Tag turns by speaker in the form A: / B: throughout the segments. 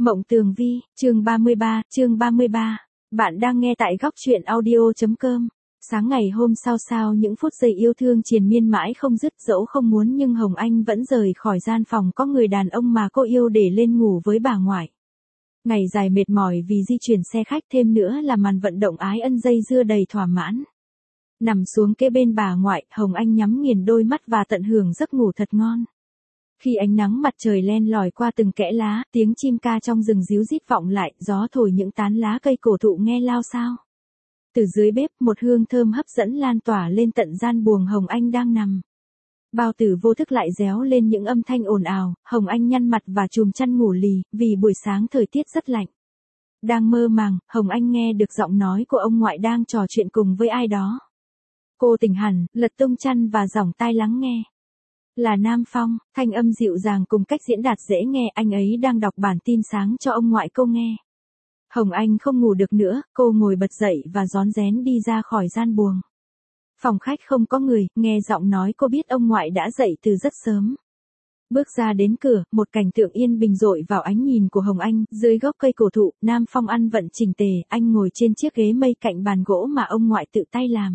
A: Mộng Tường Vi, chương 33. Bạn đang nghe tại góc truyện audio.com. Sáng ngày hôm sau những phút giây yêu thương triền miên mãi không dứt, dẫu không muốn nhưng Hồng Anh vẫn rời khỏi gian phòng có người đàn ông mà cô yêu để lên ngủ với bà ngoại. Ngày dài mệt mỏi vì di chuyển xe khách, thêm nữa là màn vận động ái ân dây dưa đầy thỏa mãn. Nằm xuống kế bên bà ngoại, Hồng Anh nhắm nghiền đôi mắt và tận hưởng giấc ngủ thật ngon. Khi ánh nắng mặt trời len lỏi qua từng kẽ lá, tiếng chim ca trong rừng ríu rít vọng lại, gió thổi những tán lá cây cổ thụ nghe lao xao. Từ dưới bếp, một hương thơm hấp dẫn lan tỏa lên tận gian buồng Hồng Anh đang nằm. Bao tử vô thức lại réo lên những âm thanh ồn ào, Hồng Anh nhăn mặt và chùm chăn ngủ lì, vì buổi sáng thời tiết rất lạnh. Đang mơ màng, Hồng Anh nghe được giọng nói của ông ngoại đang trò chuyện cùng với ai đó. Cô tỉnh hẳn, lật tung chăn và giỏng tai lắng nghe. Là Nam Phong, thanh âm dịu dàng cùng cách diễn đạt dễ nghe, anh ấy đang đọc bản tin sáng cho ông ngoại cô nghe. Hồng Anh không ngủ được nữa, cô ngồi bật dậy và rón rén đi ra khỏi gian buồng. Phòng khách không có người, nghe giọng nói cô biết ông ngoại đã dậy từ rất sớm. Bước ra đến cửa, một cảnh tượng yên bình dội vào ánh nhìn của Hồng Anh, dưới gốc cây cổ thụ, Nam Phong ăn vận chỉnh tề, anh ngồi trên chiếc ghế mây cạnh bàn gỗ mà ông ngoại tự tay làm.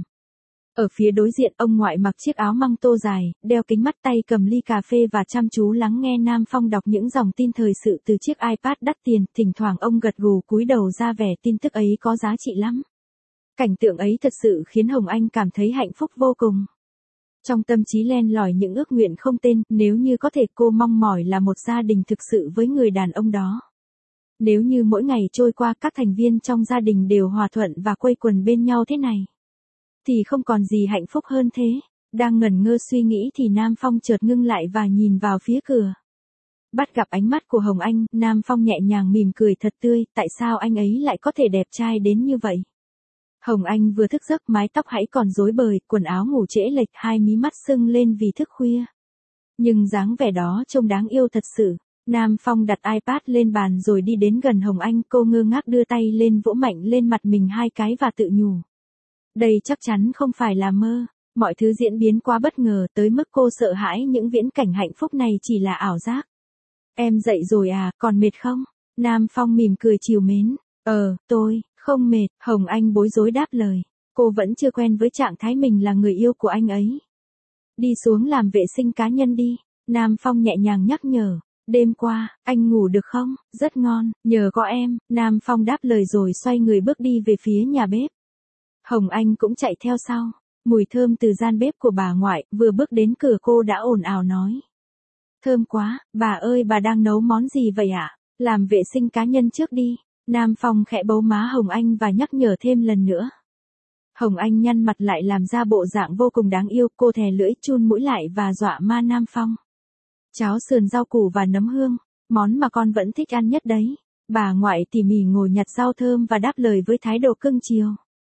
A: Ở phía đối diện, ông ngoại mặc chiếc áo măng tô dài, đeo kính mắt, tay cầm ly cà phê và chăm chú lắng nghe Nam Phong đọc những dòng tin thời sự từ chiếc iPad đắt tiền, thỉnh thoảng ông gật gù cúi đầu ra vẻ tin tức ấy có giá trị lắm. Cảnh tượng ấy thật sự khiến Hồng Anh cảm thấy hạnh phúc vô cùng. Trong tâm trí len lỏi những ước nguyện không tên, nếu như có thể cô mong mỏi là một gia đình thực sự với người đàn ông đó. Nếu như mỗi ngày trôi qua các thành viên trong gia đình đều hòa thuận và quây quần bên nhau thế này, thì không còn gì hạnh phúc hơn thế. Đang ngẩn ngơ suy nghĩ thì Nam Phong chợt ngưng lại và nhìn vào phía cửa. Bắt gặp ánh mắt của Hồng Anh, Nam Phong nhẹ nhàng mỉm cười thật tươi, tại sao anh ấy lại có thể đẹp trai đến như vậy? Hồng Anh vừa thức giấc, mái tóc hãy còn rối bời, quần áo ngủ trễ lệch, hai mí mắt sưng lên vì thức khuya. Nhưng dáng vẻ đó trông đáng yêu thật sự. Nam Phong đặt iPad lên bàn rồi đi đến gần Hồng Anh, cô ngơ ngác đưa tay lên vỗ mạnh lên mặt mình hai cái và tự nhủ. Đây chắc chắn không phải là mơ, mọi thứ diễn biến quá bất ngờ tới mức cô sợ hãi những viễn cảnh hạnh phúc này chỉ là ảo giác. Em dậy rồi à, còn mệt không? Nam Phong mỉm cười trìu mến. Tôi không mệt, Hồng Anh bối rối đáp lời. Cô vẫn chưa quen với trạng thái mình là người yêu của anh ấy. Đi xuống làm vệ sinh cá nhân đi, Nam Phong nhẹ nhàng nhắc nhở. Đêm qua, anh ngủ được không? Rất ngon, nhờ có em, Nam Phong đáp lời rồi xoay người bước đi về phía nhà bếp. Hồng Anh cũng chạy theo sau. Mùi thơm từ gian bếp của bà ngoại, vừa bước đến cửa cô đã ồn ào nói. Thơm quá, bà ơi, bà đang nấu món gì vậy ạ? Làm vệ sinh cá nhân trước đi. Nam Phong khẽ bấu má Hồng Anh và nhắc nhở thêm lần nữa. Hồng Anh nhăn mặt lại làm ra bộ dạng vô cùng đáng yêu, cô thè lưỡi chun mũi lại và dọa ma Nam Phong. Cháo sườn rau củ và nấm hương, món mà con vẫn thích ăn nhất đấy. Bà ngoại tỉ mỉ ngồi nhặt rau thơm và đáp lời với thái độ cưng chiều.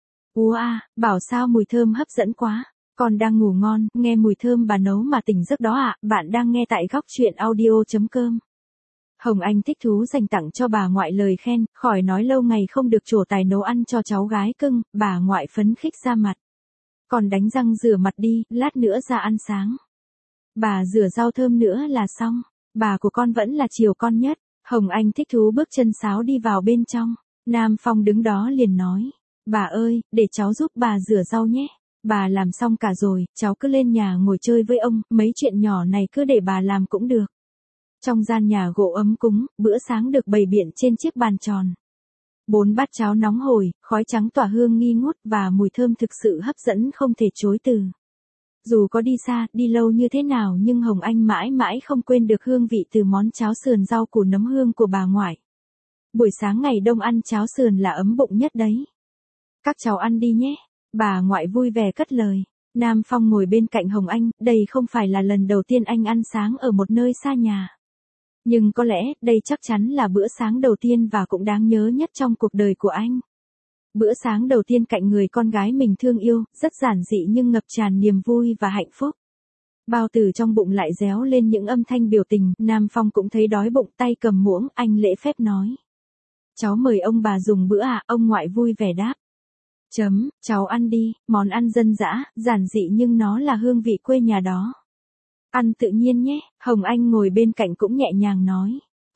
A: Bảo sao mùi thơm hấp dẫn quá. Con đang ngủ ngon, nghe mùi thơm bà nấu mà tỉnh giấc đó ạ. Bạn đang nghe tại góc truyện audio.com. Hồng Anh thích thú dành tặng cho bà ngoại lời khen, khỏi nói lâu ngày không được trổ tài nấu ăn cho cháu gái cưng, bà ngoại phấn khích ra mặt. Còn đánh răng rửa mặt đi, lát nữa ra ăn sáng. Bà rửa rau thơm nữa là xong. Bà của con vẫn là chiều con nhất. Hồng Anh thích thú bước chân sáo đi vào bên trong. Nam Phong đứng đó liền nói. Bà ơi, để cháu giúp bà rửa rau nhé. Bà làm xong cả rồi, cháu cứ lên nhà ngồi chơi với ông, mấy chuyện nhỏ này cứ để bà làm cũng được. Trong gian nhà gỗ ấm cúng, bữa sáng được bày biện trên chiếc bàn tròn. 4 bát cháo nóng hổi, khói trắng tỏa hương nghi ngút và mùi thơm thực sự hấp dẫn không thể chối từ. Dù có đi xa, đi lâu như thế nào nhưng Hồng Anh mãi mãi không quên được hương vị từ món cháo sườn rau củ nấm hương của bà ngoại. Buổi sáng ngày đông ăn cháo sườn là ấm bụng nhất đấy. Các cháu ăn đi nhé. Bà ngoại vui vẻ cất lời. Nam Phong ngồi bên cạnh Hồng Anh, đây không phải là lần đầu tiên anh ăn sáng ở một nơi xa nhà. Nhưng có lẽ, đây chắc chắn là bữa sáng đầu tiên và cũng đáng nhớ nhất trong cuộc đời của anh. Bữa sáng đầu tiên cạnh người con gái mình thương yêu, rất giản dị nhưng ngập tràn niềm vui và hạnh phúc. Bao tử trong bụng lại réo lên những âm thanh biểu tình, Nam Phong cũng thấy đói bụng, tay cầm muỗng, anh lễ phép nói. Cháu mời ông bà dùng bữa à, ông ngoại vui vẻ đáp. Cháu ăn đi, món ăn dân dã, giản dị nhưng nó là hương vị quê nhà đó. Ăn tự nhiên nhé, Hồng Anh ngồi bên cạnh cũng nhẹ nhàng nói.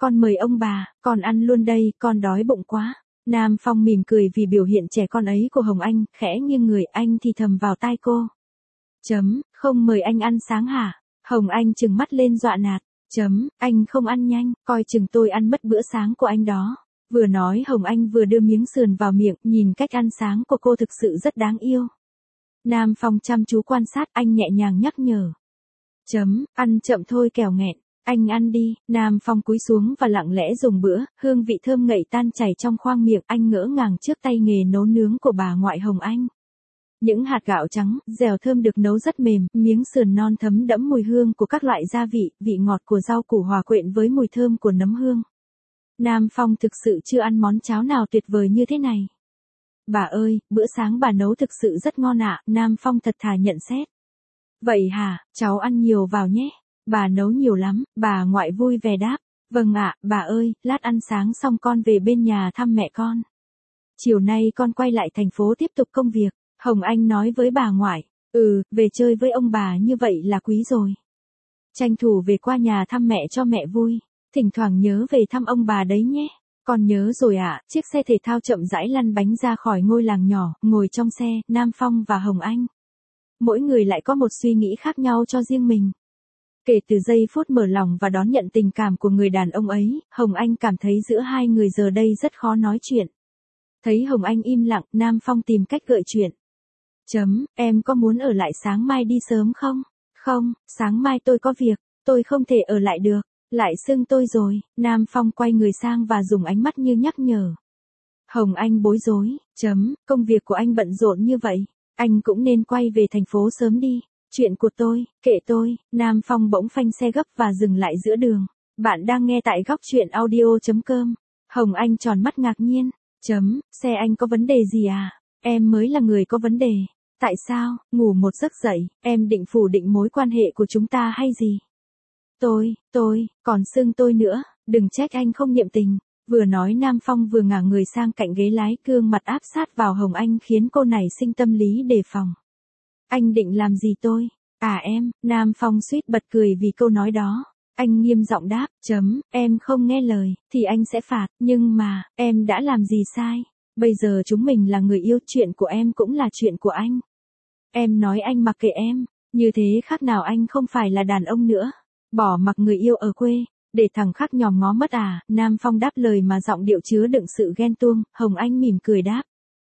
A: con mời ông bà, con ăn luôn đây, con đói bụng quá. Nam Phong mỉm cười vì biểu hiện trẻ con ấy của Hồng Anh, khẽ nghiêng người anh thì thầm vào tai cô. Không mời anh ăn sáng hả? Hồng Anh trừng mắt lên dọa nạt. Anh không ăn nhanh, coi chừng tôi ăn mất bữa sáng của anh đó. Vừa nói Hồng Anh vừa đưa miếng sườn vào miệng, nhìn cách ăn sáng của cô thực sự rất đáng yêu. Nam Phong chăm chú quan sát, anh nhẹ nhàng nhắc nhở. Ăn chậm thôi kẻo nghẹn. Anh ăn đi. Nam Phong cúi xuống và lặng lẽ dùng bữa, hương vị thơm ngậy tan chảy trong khoang miệng, anh ngỡ ngàng trước tay nghề nấu nướng của bà ngoại Hồng Anh. Những hạt gạo trắng, dẻo thơm được nấu rất mềm, miếng sườn non thấm đẫm mùi hương của các loại gia vị, vị ngọt của rau củ hòa quyện với mùi thơm của nấm hương. Nam Phong thực sự chưa ăn món cháo nào tuyệt vời như thế này. Bà ơi, bữa sáng bà nấu thực sự rất ngon ạ, Nam Phong thật thà nhận xét. Vậy hả, cháu ăn nhiều vào nhé. Bà nấu nhiều lắm, bà ngoại vui vẻ đáp. Vâng ạ, bà ơi, lát ăn sáng xong con về bên nhà thăm mẹ con. Chiều nay con quay lại thành phố tiếp tục công việc, Hồng Anh nói với bà ngoại. Về chơi với ông bà như vậy là quý rồi. Tranh thủ về qua nhà thăm mẹ cho mẹ vui, thỉnh thoảng nhớ về thăm ông bà đấy nhé. Con nhớ rồi ạ. Chiếc xe thể thao chậm rãi lăn bánh ra khỏi ngôi làng nhỏ, ngồi trong xe, Nam Phong và Hồng Anh. Mỗi người lại có một suy nghĩ khác nhau cho riêng mình. Kể từ giây phút mở lòng và đón nhận tình cảm của người đàn ông ấy, Hồng Anh cảm thấy giữa hai người giờ đây rất khó nói chuyện. Thấy Hồng Anh im lặng, Nam Phong tìm cách gợi chuyện. Em có muốn ở lại sáng mai đi sớm không? Không, sáng mai tôi có việc, tôi không thể ở lại được. Lại xưng tôi rồi. Nam Phong quay người sang và dùng ánh mắt như nhắc nhở. Hồng Anh bối rối. Công việc của anh bận rộn như vậy, anh cũng nên quay về thành phố sớm đi. Chuyện của tôi, kệ tôi. Nam Phong bỗng phanh xe gấp và dừng lại giữa đường. Bạn đang nghe tại góc truyện audio.com. Hồng Anh tròn mắt ngạc nhiên. Xe anh có vấn đề gì à? Em mới là người có vấn đề. Tại sao? Ngủ một giấc dậy, em định phủ định mối quan hệ của chúng ta hay gì? Còn xưng tôi nữa, đừng trách anh không niệm tình. Vừa nói Nam Phong vừa ngả người sang cạnh ghế lái, gương mặt áp sát vào Hồng Anh khiến cô nảy sinh tâm lý đề phòng. Anh định làm gì tôi? Em, Nam Phong suýt bật cười vì câu nói đó. Anh nghiêm giọng đáp, em không nghe lời, thì anh sẽ phạt, nhưng mà, em đã làm gì sai? Bây giờ chúng mình là người yêu, chuyện của em cũng là chuyện của anh. Em nói anh mặc kệ em, như thế khác nào anh không phải là đàn ông nữa. Bỏ mặc người yêu ở quê, để thằng khác nhòm ngó mất à? Nam Phong đáp lời mà giọng điệu chứa đựng sự ghen tuông. Hồng Anh mỉm cười đáp.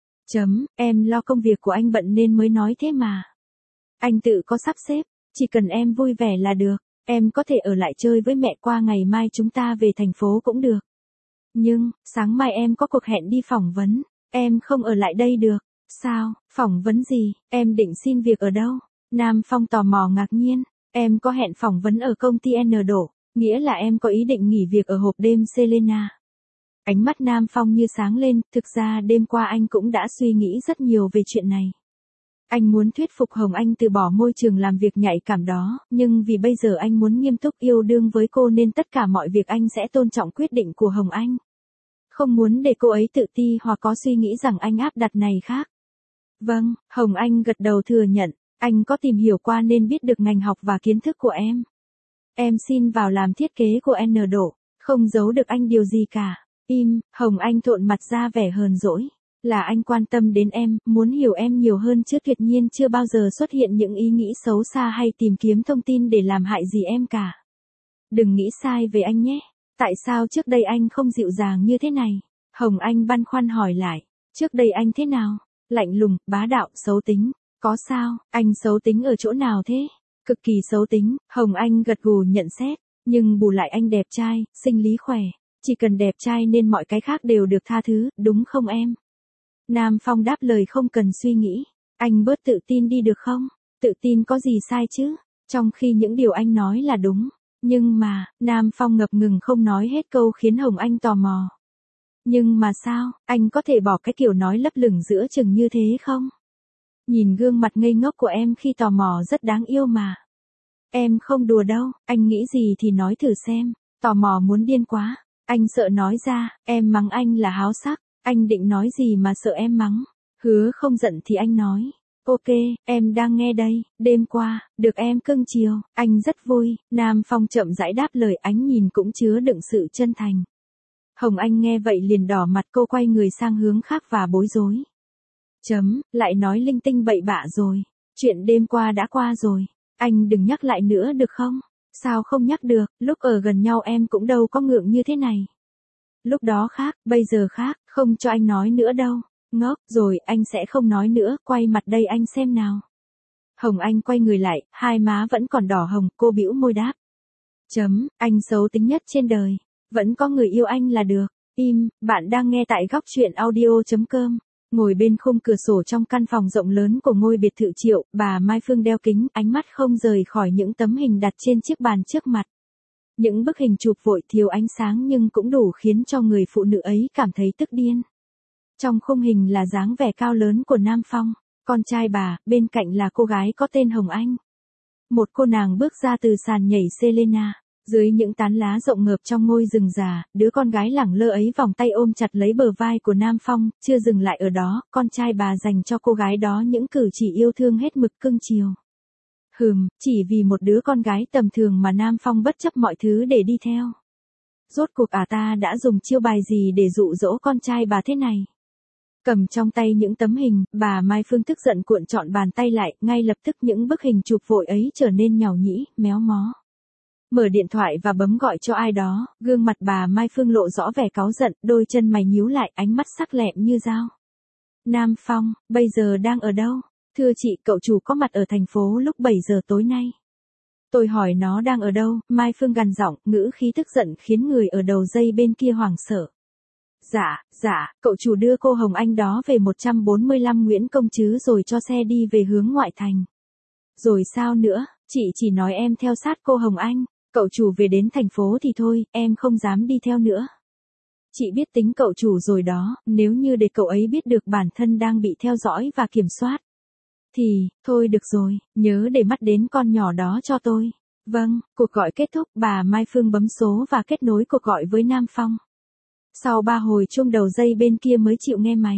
A: Em lo công việc của anh bận nên mới nói thế mà. Anh tự có sắp xếp, chỉ cần em vui vẻ là được. Em có thể ở lại chơi với mẹ, qua ngày mai chúng ta về thành phố cũng được. Nhưng, sáng mai em có cuộc hẹn đi phỏng vấn, em không ở lại đây được. Sao, phỏng vấn gì, em định xin việc ở đâu? Nam Phong tò mò ngạc nhiên. Em có hẹn phỏng vấn ở công ty N Đổ, nghĩa là em có ý định nghỉ việc ở hộp đêm Selena. Ánh mắt Nam Phong như sáng lên, thực ra đêm qua anh cũng đã suy nghĩ rất nhiều về chuyện này. Anh muốn thuyết phục Hồng Anh từ bỏ môi trường làm việc nhạy cảm đó, nhưng vì bây giờ anh muốn nghiêm túc yêu đương với cô nên tất cả mọi việc anh sẽ tôn trọng quyết định của Hồng Anh. Không muốn để cô ấy tự ti hoặc có suy nghĩ rằng anh áp đặt này khác. Vâng, Hồng Anh gật đầu thừa nhận. Anh có tìm hiểu qua nên biết được ngành học và kiến thức của em. Em xin vào làm thiết kế của N Đổ, không giấu được anh điều gì cả. Hồng Anh thộn mặt ra vẻ hờn dỗi. Là anh quan tâm đến em, muốn hiểu em nhiều hơn chứ tuyệt nhiên chưa bao giờ xuất hiện những ý nghĩ xấu xa hay tìm kiếm thông tin để làm hại gì em cả. Đừng nghĩ sai về anh nhé. Tại sao trước đây anh không dịu dàng như thế này? Hồng Anh băn khoăn hỏi lại. Trước đây anh thế nào? Lạnh lùng, bá đạo, xấu tính. Có sao, anh xấu tính ở chỗ nào thế? Cực kỳ xấu tính, Hồng Anh gật gù nhận xét, nhưng bù lại anh đẹp trai, sinh lý khỏe, chỉ cần đẹp trai nên mọi cái khác đều được tha thứ, đúng không em? Nam Phong đáp lời không cần suy nghĩ, anh bớt tự tin đi được không? Tự tin có gì sai chứ? Trong khi những điều anh nói là đúng, nhưng mà, Nam Phong ngập ngừng không nói hết câu khiến Hồng Anh tò mò. Nhưng mà sao, anh có thể bỏ cái kiểu nói lấp lửng giữa chừng như thế không? Nhìn gương mặt ngây ngốc của em khi tò mò rất đáng yêu mà. Em không đùa đâu, anh nghĩ gì thì nói thử xem, tò mò muốn điên quá. Anh sợ nói ra, em mắng anh là háo sắc, anh định nói gì mà sợ em mắng. Hứa không giận thì anh nói. Ok, em đang nghe đây, đêm qua, được em cưng chiều, anh rất vui, Nam Phong chậm rãi đáp lời, ánh nhìn cũng chứa đựng sự chân thành. Hồng Anh nghe vậy liền đỏ mặt, cô quay người sang hướng khác và bối rối. Lại nói linh tinh bậy bạ rồi, chuyện đêm qua đã qua rồi, anh đừng nhắc lại nữa được không? Sao không nhắc được, lúc ở gần nhau em cũng đâu có ngượng như thế này. Lúc đó khác, bây giờ khác, không cho anh nói nữa đâu. Ngốc, rồi, anh sẽ không nói nữa, quay mặt đây anh xem nào. Hồng Anh quay người lại, hai má vẫn còn đỏ hồng, cô bĩu môi đáp. Anh xấu tính nhất trên đời. Vẫn có người yêu anh là được. Im, bạn đang nghe tại góc truyện audio.com. Ngồi bên khung cửa sổ trong căn phòng rộng lớn của ngôi biệt thự Triệu, bà Mai Phương đeo kính, ánh mắt không rời khỏi những tấm hình đặt trên chiếc bàn trước mặt. Những bức hình chụp vội thiếu ánh sáng nhưng cũng đủ khiến cho người phụ nữ ấy cảm thấy tức điên. Trong khung hình là dáng vẻ cao lớn của Nam Phong, con trai bà, bên cạnh là cô gái có tên Hồng Anh. Một cô nàng bước ra từ sàn nhảy Selena, dưới những tán lá rộng ngợp trong ngôi rừng già, đứa con gái lẳng lơ ấy vòng tay ôm chặt lấy bờ vai của Nam Phong, chưa dừng lại ở đó, con trai bà dành cho cô gái đó những cử chỉ yêu thương hết mực cưng chiều. Chỉ vì một đứa con gái tầm thường mà Nam Phong bất chấp mọi thứ để đi theo. Rốt cuộc ta đã dùng chiêu bài gì để dụ dỗ con trai bà thế này? Cầm trong tay những tấm hình, bà Mai Phương tức giận cuộn trọn bàn tay lại, ngay lập tức những bức hình chụp vội ấy trở nên nhàu nhĩ, méo mó. Mở điện thoại và bấm gọi cho ai đó, gương mặt bà Mai Phương lộ rõ vẻ cáu giận, đôi chân mày nhíu lại, ánh mắt sắc lẹm như dao. Nam Phong, bây giờ đang ở đâu? Thưa chị, cậu chủ có mặt ở thành phố lúc 7 giờ tối nay. Tôi hỏi nó đang ở đâu, Mai Phương gằn giọng, ngữ khí tức giận khiến người ở đầu dây bên kia hoảng sợ. Dạ, cậu chủ đưa cô Hồng Anh đó về 145 Nguyễn Công chứ rồi cho xe đi về hướng ngoại thành. Rồi sao nữa, chị chỉ nói em theo sát cô Hồng Anh, cậu chủ về đến thành phố thì thôi, em không dám đi theo nữa. Chị biết tính cậu chủ rồi đó, nếu như để cậu ấy biết được bản thân đang bị theo dõi và kiểm soát. Thì, thôi được rồi, nhớ để mắt đến con nhỏ đó cho tôi. Vâng, cuộc gọi kết thúc, bà Mai Phương bấm số và kết nối cuộc gọi với Nam Phong. Sau 3 hồi chuông đầu dây bên kia mới chịu nghe máy.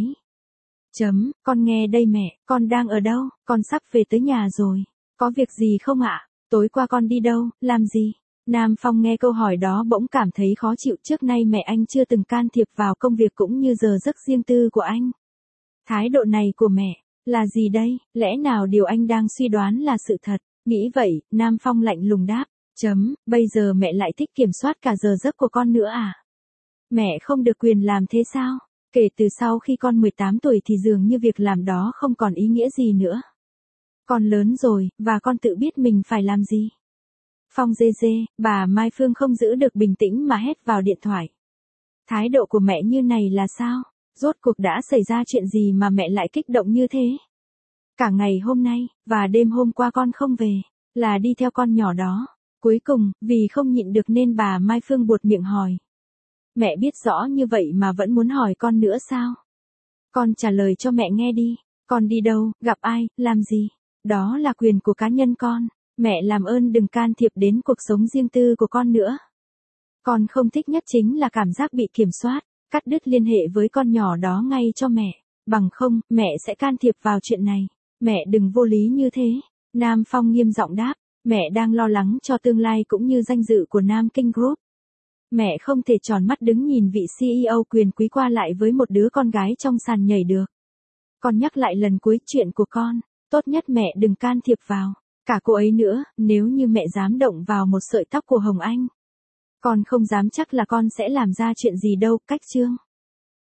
A: Con nghe đây mẹ, con đang ở đâu, con sắp về tới nhà rồi. Có việc gì không ạ? Tối qua con đi đâu, làm gì? Nam Phong nghe câu hỏi đó bỗng cảm thấy khó chịu, trước nay mẹ anh chưa từng can thiệp vào công việc cũng như giờ giấc riêng tư của anh. Thái độ này của mẹ, là gì đây, lẽ nào điều anh đang suy đoán là sự thật? Nghĩ vậy, Nam Phong lạnh lùng đáp. Bây giờ mẹ lại thích kiểm soát cả giờ giấc của con nữa à? Mẹ không được quyền làm thế sao? Kể từ sau khi con 18 tuổi thì dường như việc làm đó không còn ý nghĩa gì nữa. Con lớn rồi, và con tự biết mình phải làm gì. Phong dê, bà Mai Phương không giữ được bình tĩnh mà hét vào điện thoại. Thái độ của mẹ như này là sao? Rốt cuộc đã xảy ra chuyện gì mà mẹ lại kích động như thế? Cả ngày hôm nay, và đêm hôm qua con không về, là đi theo con nhỏ đó. Cuối cùng, vì không nhịn được nên bà Mai Phương buột miệng hỏi. Mẹ biết rõ như vậy mà vẫn muốn hỏi con nữa sao? Con trả lời cho mẹ nghe đi. Con đi đâu, gặp ai, làm gì? Đó là quyền của cá nhân con. Mẹ làm ơn đừng can thiệp đến cuộc sống riêng tư của con nữa. Con không thích nhất chính là cảm giác bị kiểm soát. Cắt đứt liên hệ với con nhỏ đó ngay cho mẹ. Bằng không, mẹ sẽ can thiệp vào chuyện này. Mẹ đừng vô lý như thế. Nam Phong nghiêm giọng đáp. Mẹ đang lo lắng cho tương lai cũng như danh dự của Nam Kinh Group. Mẹ không thể tròn mắt đứng nhìn vị CEO quyền quý qua lại với một đứa con gái trong sàn nhảy được. Con nhắc lại lần cuối chuyện của con, tốt nhất mẹ đừng can thiệp vào. Cả cô ấy nữa, nếu như mẹ dám động vào một sợi tóc của Hồng Anh. Con không dám chắc là con sẽ làm ra chuyện gì đâu, cách chương.